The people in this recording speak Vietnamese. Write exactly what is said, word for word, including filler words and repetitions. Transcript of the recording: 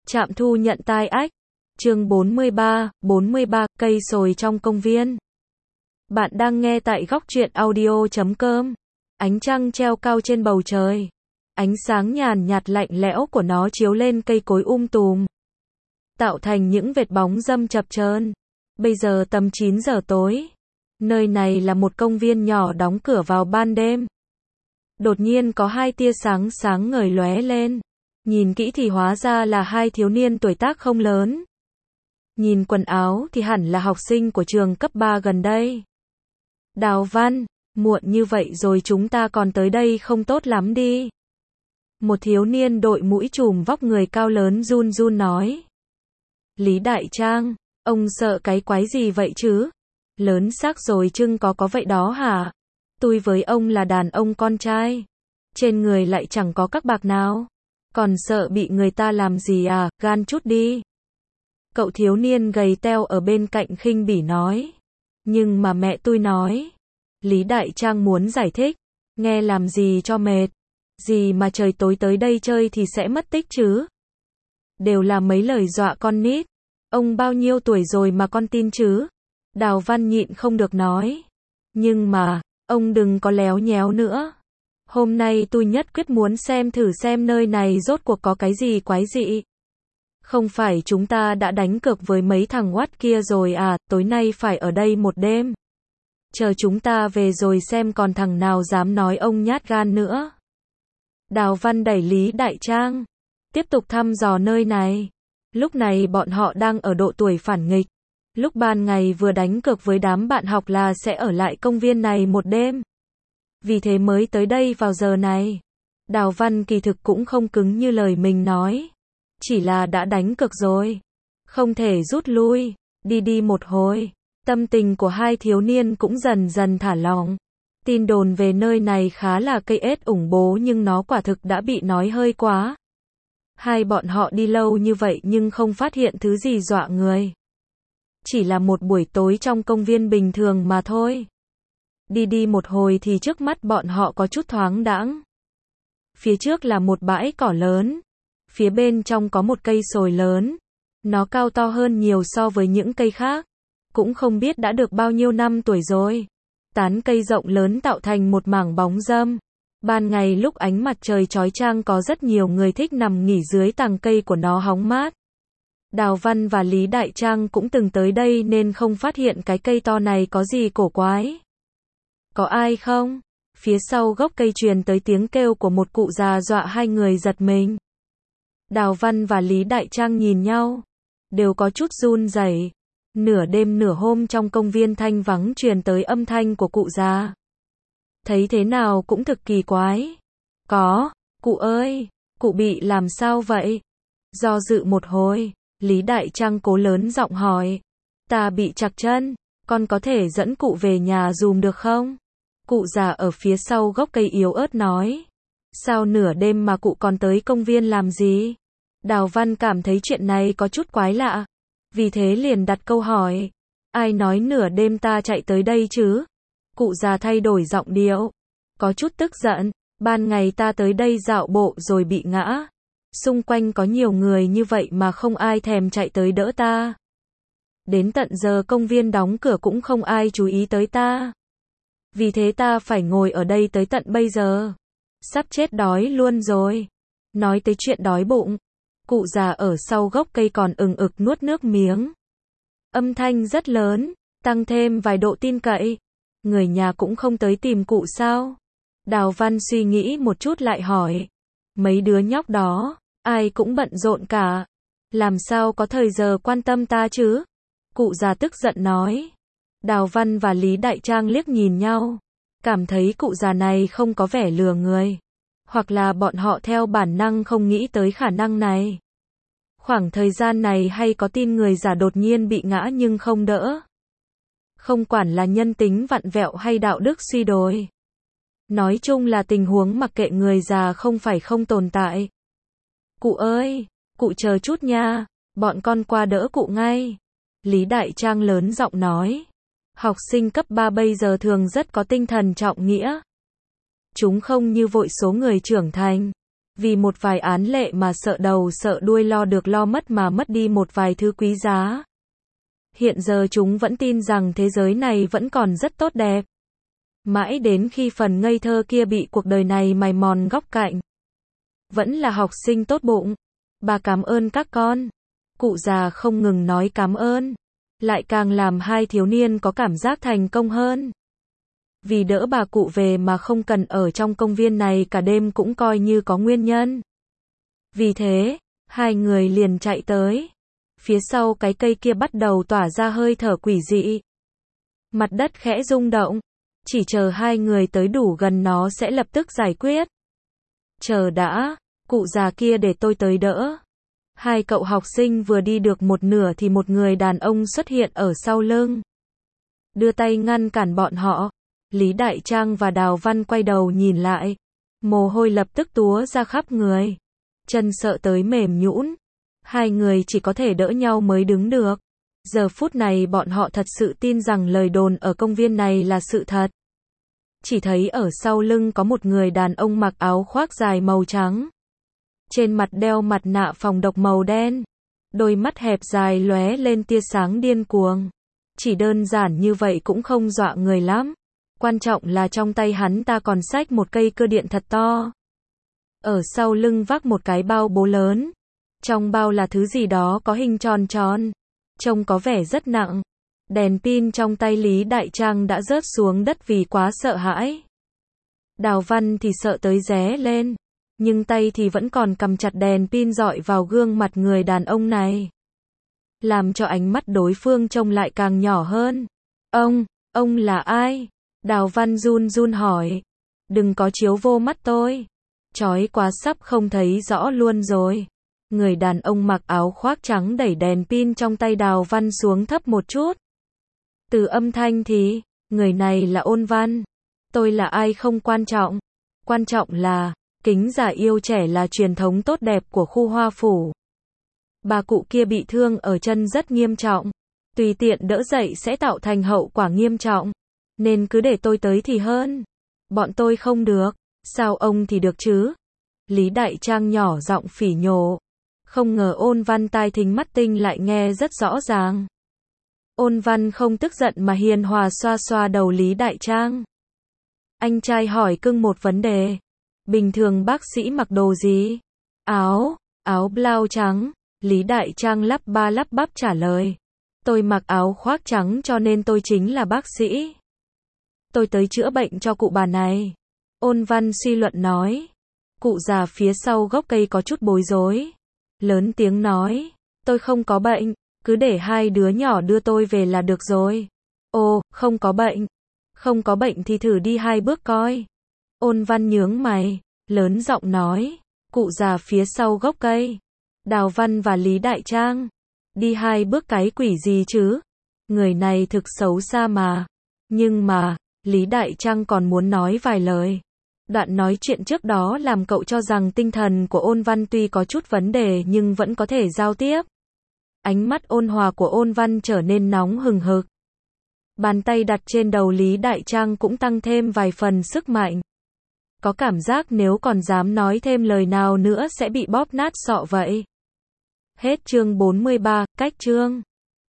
Trạm thu nhận tai ách. Chương bốn mươi ba, bốn mươi ba, cây sồi trong công viên. Bạn đang nghe tại góc truyện audio chấm com. Ánh trăng treo cao trên bầu trời. Ánh sáng nhàn nhạt lạnh lẽo của nó chiếu lên cây cối um tùm, tạo thành những vệt bóng râm chập chờn. Bây giờ tầm chín giờ tối. Nơi này là một công viên nhỏ đóng cửa vào ban đêm. Đột nhiên có hai tia sáng sáng ngời lóe lên. Nhìn kỹ thì hóa ra là hai thiếu niên tuổi tác không lớn. Nhìn quần áo thì hẳn là học sinh của trường cấp ba gần đây. Đào Văn, muộn như vậy rồi chúng ta còn tới đây không tốt lắm đi. Một thiếu niên đội mũi chùm vóc người cao lớn run run nói. Lý Đại Trang, ông sợ cái quái gì vậy chứ? Lớn xác rồi chưng có có vậy đó hả? Tôi với ông là đàn ông con trai. Trên người lại chẳng có các bạc nào. Còn sợ bị người ta làm gì à, gan chút đi. Cậu thiếu niên gầy teo ở bên cạnh khinh bỉ nói. Nhưng mà mẹ tôi nói. Lý Đại Trang muốn giải thích. Nghe làm gì cho mệt. Gì mà trời tối tới đây chơi thì sẽ mất tích chứ. Đều là mấy lời dọa con nít. Ông bao nhiêu tuổi rồi mà con tin chứ? Đào Văn nhịn không được nói. Nhưng mà, ông đừng có léo nhéo nữa. Hôm nay tôi nhất quyết muốn xem thử xem nơi này rốt cuộc có cái gì quái dị. Không phải chúng ta đã đánh cược với mấy thằng oát kia rồi à, tối nay phải ở đây một đêm. Chờ chúng ta về rồi xem còn thằng nào dám nói ông nhát gan nữa. Đào Văn đẩy Lý Đại Trang. Tiếp tục thăm dò nơi này. Lúc này bọn họ đang ở độ tuổi phản nghịch. Lúc ban ngày vừa đánh cược với đám bạn học là sẽ ở lại công viên này một đêm. Vì thế mới tới đây vào giờ này. Đào Văn kỳ thực cũng không cứng như lời mình nói. Chỉ là đã đánh cược rồi. Không thể rút lui. Đi đi một hồi. Tâm tình của hai thiếu niên cũng dần dần thả lỏng. Tin đồn về nơi này khá là cây ết ủng bố nhưng nó quả thực đã bị nói hơi quá. Hai bọn họ đi lâu như vậy nhưng không phát hiện thứ gì dọa người. Chỉ là một buổi tối trong công viên bình thường mà thôi. Đi đi một hồi thì trước mắt bọn họ có chút thoáng đãng. Phía trước là một bãi cỏ lớn. Phía bên trong có một cây sồi lớn. Nó cao to hơn nhiều so với những cây khác. Cũng không biết đã được bao nhiêu năm tuổi rồi. Tán cây rộng lớn tạo thành một mảng bóng râm. Ban ngày lúc ánh mặt trời chói chang có rất nhiều người thích nằm nghỉ dưới tàng cây của nó hóng mát. Đào Văn và Lý Đại Trang cũng từng tới đây nên không phát hiện cái cây to này có gì cổ quái. Có ai không? Phía sau gốc cây truyền tới tiếng kêu của một cụ già dọa hai người giật mình. Đào Văn và Lý Đại Trang nhìn nhau. Đều có chút run rẩy. Nửa đêm nửa hôm trong công viên thanh vắng truyền tới âm thanh của cụ già. Thấy thế nào cũng thực kỳ quái. Có, cụ ơi, cụ bị làm sao vậy? Do dự một hồi, Lý Đại Trang cố lớn giọng hỏi. Ta bị trặc chân, con có thể dẫn cụ về nhà dùm được không? Cụ già ở phía sau gốc cây yếu ớt nói. Sao nửa đêm mà cụ còn tới công viên làm gì? Đào Văn cảm thấy chuyện này có chút quái lạ. Vì thế liền đặt câu hỏi. Ai nói nửa đêm ta chạy tới đây chứ? Cụ già thay đổi giọng điệu. Có chút tức giận. Ban ngày ta tới đây dạo bộ rồi bị ngã. Xung quanh có nhiều người như vậy mà không ai thèm chạy tới đỡ ta. Đến tận giờ công viên đóng cửa cũng không ai chú ý tới ta. Vì thế ta phải ngồi ở đây tới tận bây giờ. Sắp chết đói luôn rồi. Nói tới chuyện đói bụng. Cụ già ở sau gốc cây còn ừng ực nuốt nước miếng. Âm thanh rất lớn, tăng thêm vài độ tin cậy. Người nhà cũng không tới tìm cụ sao? Đào Văn suy nghĩ một chút lại hỏi. Mấy đứa nhóc đó, ai cũng bận rộn cả. Làm sao có thời giờ quan tâm ta chứ? Cụ già tức giận nói. Đào Văn và Lý Đại Trang liếc nhìn nhau. Cảm thấy cụ già này không có vẻ lừa người. Hoặc là bọn họ theo bản năng không nghĩ tới khả năng này. Khoảng thời gian này hay có tin người già đột nhiên bị ngã nhưng không đỡ. Không quản là nhân tính vặn vẹo hay đạo đức suy đồi. Nói chung là tình huống mặc kệ người già không phải không tồn tại. Cụ ơi, cụ chờ chút nha, bọn con qua đỡ cụ ngay. Lý Đại Trang lớn giọng nói. Học sinh cấp ba bây giờ thường rất có tinh thần trọng nghĩa. Chúng không như vội số người trưởng thành. Vì một vài án lệ mà sợ đầu sợ đuôi, lo được lo mất mà mất đi một vài thứ quý giá. Hiện giờ chúng vẫn tin rằng thế giới này vẫn còn rất tốt đẹp. Mãi đến khi phần ngây thơ kia bị cuộc đời này mài mòn góc cạnh. Vẫn là học sinh tốt bụng. Bà cảm ơn các con. Cụ già không ngừng nói cảm ơn. Lại càng làm hai thiếu niên có cảm giác thành công hơn. Vì đỡ bà cụ về mà không cần ở trong công viên này cả đêm cũng coi như có nguyên nhân. Vì thế, hai người liền chạy tới. Phía sau cái cây kia bắt đầu tỏa ra hơi thở quỷ dị. Mặt đất khẽ rung động. Chỉ chờ hai người tới đủ gần nó sẽ lập tức giải quyết. Chờ đã, cụ già kia để tôi tới đỡ. Hai cậu học sinh vừa đi được một nửa thì một người đàn ông xuất hiện ở sau lưng. Đưa tay ngăn cản bọn họ. Lý Đại Trang và Đào Văn quay đầu nhìn lại. Mồ hôi lập tức túa ra khắp người. Chân sợ tới mềm nhũn. Hai người chỉ có thể đỡ nhau mới đứng được. Giờ phút này bọn họ thật sự tin rằng lời đồn ở công viên này là sự thật. Chỉ thấy ở sau lưng có một người đàn ông mặc áo khoác dài màu trắng. Trên mặt đeo mặt nạ phòng độc màu đen. Đôi mắt hẹp dài lóe lên tia sáng điên cuồng. Chỉ đơn giản như vậy cũng không dọa người lắm. Quan trọng là trong tay hắn ta còn xách một cây cơ điện thật to. Ở sau lưng vác một cái bao bố lớn. Trong bao là thứ gì đó có hình tròn tròn. Trông có vẻ rất nặng. Đèn pin trong tay Lý Đại Trang đã rớt xuống đất vì quá sợ hãi. Đào Văn thì sợ tới ré lên. Nhưng tay thì vẫn còn cầm chặt đèn pin dọi vào gương mặt người đàn ông này. Làm cho ánh mắt đối phương trông lại càng nhỏ hơn. Ông, ông là ai? Đào Văn run run hỏi. Đừng có chiếu vô mắt tôi. Chói quá sắp không thấy rõ luôn rồi. Người đàn ông mặc áo khoác trắng đẩy đèn pin trong tay Đào Văn xuống thấp một chút. Từ âm thanh thì, người này là Ôn Văn. Tôi là ai không quan trọng. Quan trọng là, kính giả yêu trẻ là truyền thống tốt đẹp của khu Hoa Phủ. Bà cụ kia bị thương ở chân rất nghiêm trọng. Tùy tiện đỡ dậy sẽ tạo thành hậu quả nghiêm trọng. Nên cứ để tôi tới thì hơn. Bọn tôi không được. Sao ông thì được chứ? Lý Đại Trang nhỏ giọng phỉ nhổ. Không ngờ Ôn Văn tai thính mắt tinh lại nghe rất rõ ràng. Ôn Văn không tức giận mà hiền hòa xoa xoa đầu Lý Đại Trang. Anh trai hỏi cưng một vấn đề. Bình thường bác sĩ mặc đồ gì? Áo, áo blau trắng. Lý Đại Trang lắp ba lắp bắp trả lời. Tôi mặc áo khoác trắng cho nên tôi chính là bác sĩ. Tôi tới chữa bệnh cho cụ bà này. Ôn Văn suy luận nói. Cụ già phía sau gốc cây có chút bối rối. Lớn tiếng nói. Tôi không có bệnh. Cứ để hai đứa nhỏ đưa tôi về là được rồi. Ồ, không có bệnh. Không có bệnh thì thử đi hai bước coi. Ôn Văn nhướng mày. Lớn giọng nói. Cụ già phía sau gốc cây. Đào Văn và Lý Đại Trang. Đi hai bước cái quỷ gì chứ? Người này thực xấu xa mà. Nhưng mà, Lý Đại Trang còn muốn nói vài lời. Đoạn nói chuyện trước đó làm cậu cho rằng tinh thần của Ôn Văn tuy có chút vấn đề nhưng vẫn có thể giao tiếp. Ánh mắt ôn hòa của Ôn Văn trở nên nóng hừng hực. Bàn tay đặt trên đầu Lý Đại Trang cũng tăng thêm vài phần sức mạnh. Có cảm giác nếu còn dám nói thêm lời nào nữa sẽ bị bóp nát sọ vậy. Hết chương bốn mươi ba, cách chương.